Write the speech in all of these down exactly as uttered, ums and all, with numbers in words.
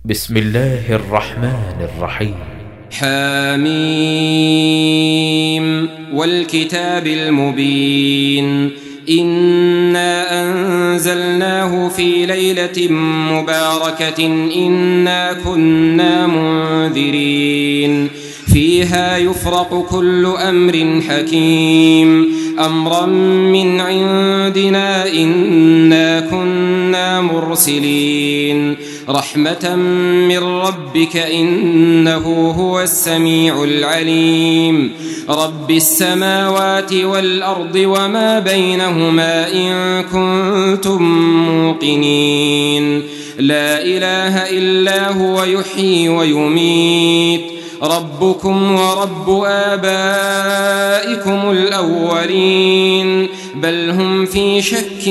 بسم الله الرحمن الرحيم. حميم والكتاب المبين إنا أنزلناه في ليلة مباركة إنا كنا منذرين فيها يفرق كل أمر حكيم أمرا من عندنا إنا كنا مرسلين رحمة من ربك إنه هو السميع العليم رب السماوات والأرض وما بينهما إن كنتم موقنين لا إله إلا هو يحيي ويميت ربكم ورب آبائكم الأولين بل هم في شك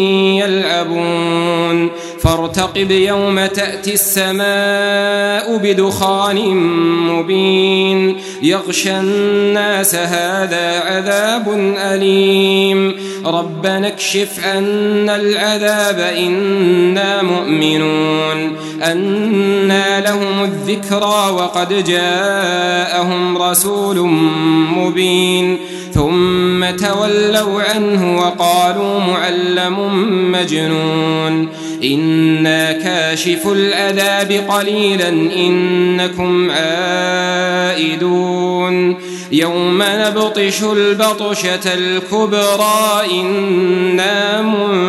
يلعبون فارتقب يوم تأتي السماء بدخان مبين يغشى الناس هذا عذاب أليم ربنا اكشف عنا العذاب إنا مؤمنون أنى لهم الذكرى وقد جاءهم رسول مبين ثم تولوا عنه وقالوا معلم مجنون إنا كاشف العذاب قليلا إنكم عائدون يوم نبطش البطشة الكبرى إنا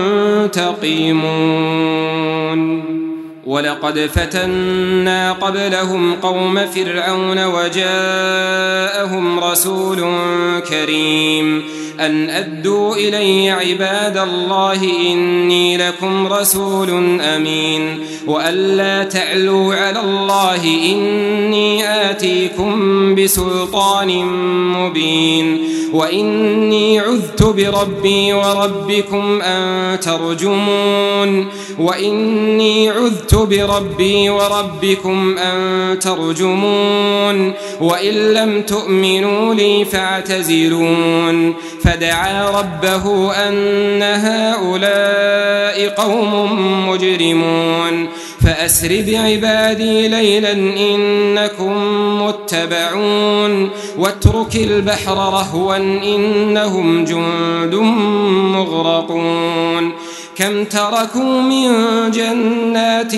منتقمون ولقد فتنا قبلهم قوم فرعون وجاءهم رسول كريم أن أدوا إلي عباد الله إني لكم رسول أمين وألا تعلوا على الله إني آتيكم بسلطان مبين وإني عذت بربي وربكم أن ترجمون وإني عذت بربي وربكم أن ترجمون وإن لم تؤمنوا لي فاعتزلون فدعا ربه أن هؤلاء قوم مجرمون فأسر بعبادي ليلا إنكم متبعون واترك البحر رهوا إنهم جند مغرقون كم تركوا من جنات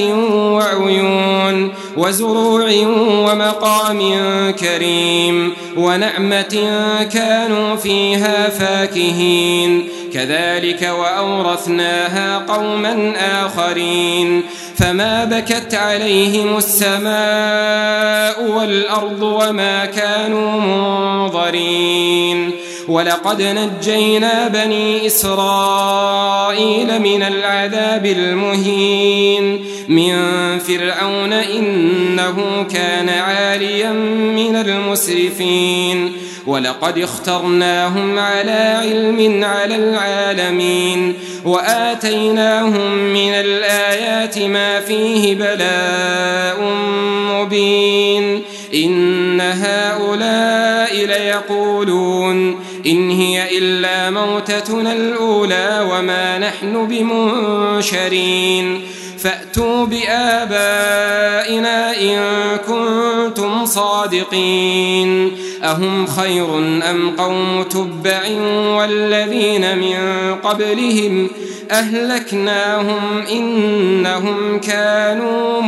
وعيون وزروع ومقام كريم ونعمة كانوا فيها فاكهين كذلك وأورثناها قوما آخرين فما بكت عليهم السماء والأرض وما كانوا منظرين ولقد نجينا بني إسرائيل من العذاب المهين من فرعون إنه كان عاليا من المسرفين ولقد اخترناهم على علم على العالمين وآتيناهم من الآيات ما فيه بلاء مبين إن هؤلاء ليقولون إن هي إلا موتتنا الأولى وما نحن بمنشرين فأتوا بآبائنا إن كنتم صادقين أهم خير أم قوم تبع والذين من قبلهم أهلكناهم إنهم كانوا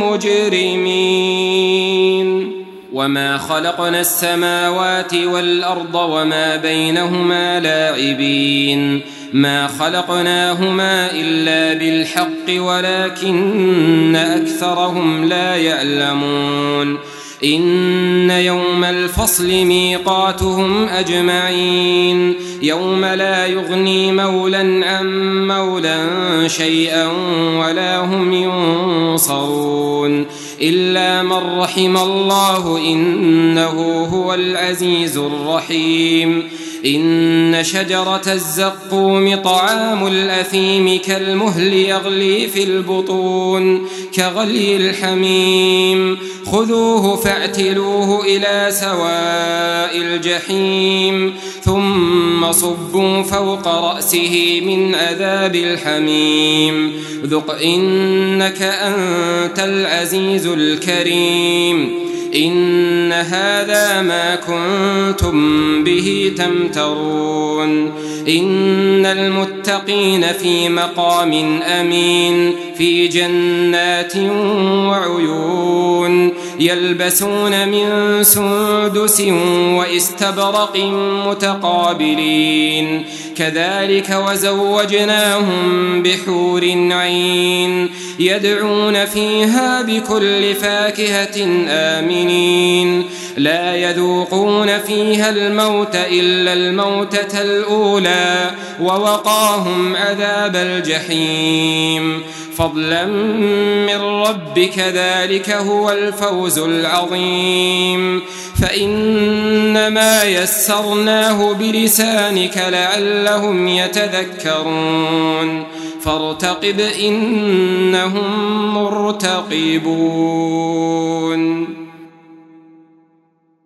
مجرمين وما خلقنا السماوات والأرض وما بينهما لاعبين ما خلقناهما إلا بالحق ولكن أكثرهم لا يعلمون إن يوم الفصل ميقاتهم أجمعين يوم لا يغني مولا عن مولا شيئا ولا هم ينصرون إلا من رحم الله إنه هو العزيز الرحيم إن شجرة الزقوم طعام الأثيم كالمهل يغلي في البطون كغلي الحميم خذوه فاعتلوه إلى سواء الجحيم ثم صبوا فوق رأسه من عذاب الحميم ذق إنك أنت العزيز الكريم إن هذا ما كنتم به تمترون إن المتقين في مقام أمين في جنات وعيون يلبسون من سندس واستبرق متقابلين كذلك وزوجناهم بحور عين يدعون فيها بكل فاكهة آمنين لا يذوقون فيها الموت إلا الموتة الأولى ووقاهم عذاب الجحيم فضلا من ربك ذلك هو الفوز العظيم فإنما يسرناه بلسانك لعلهم يتذكرون فارتقب إنهم مرتقبون.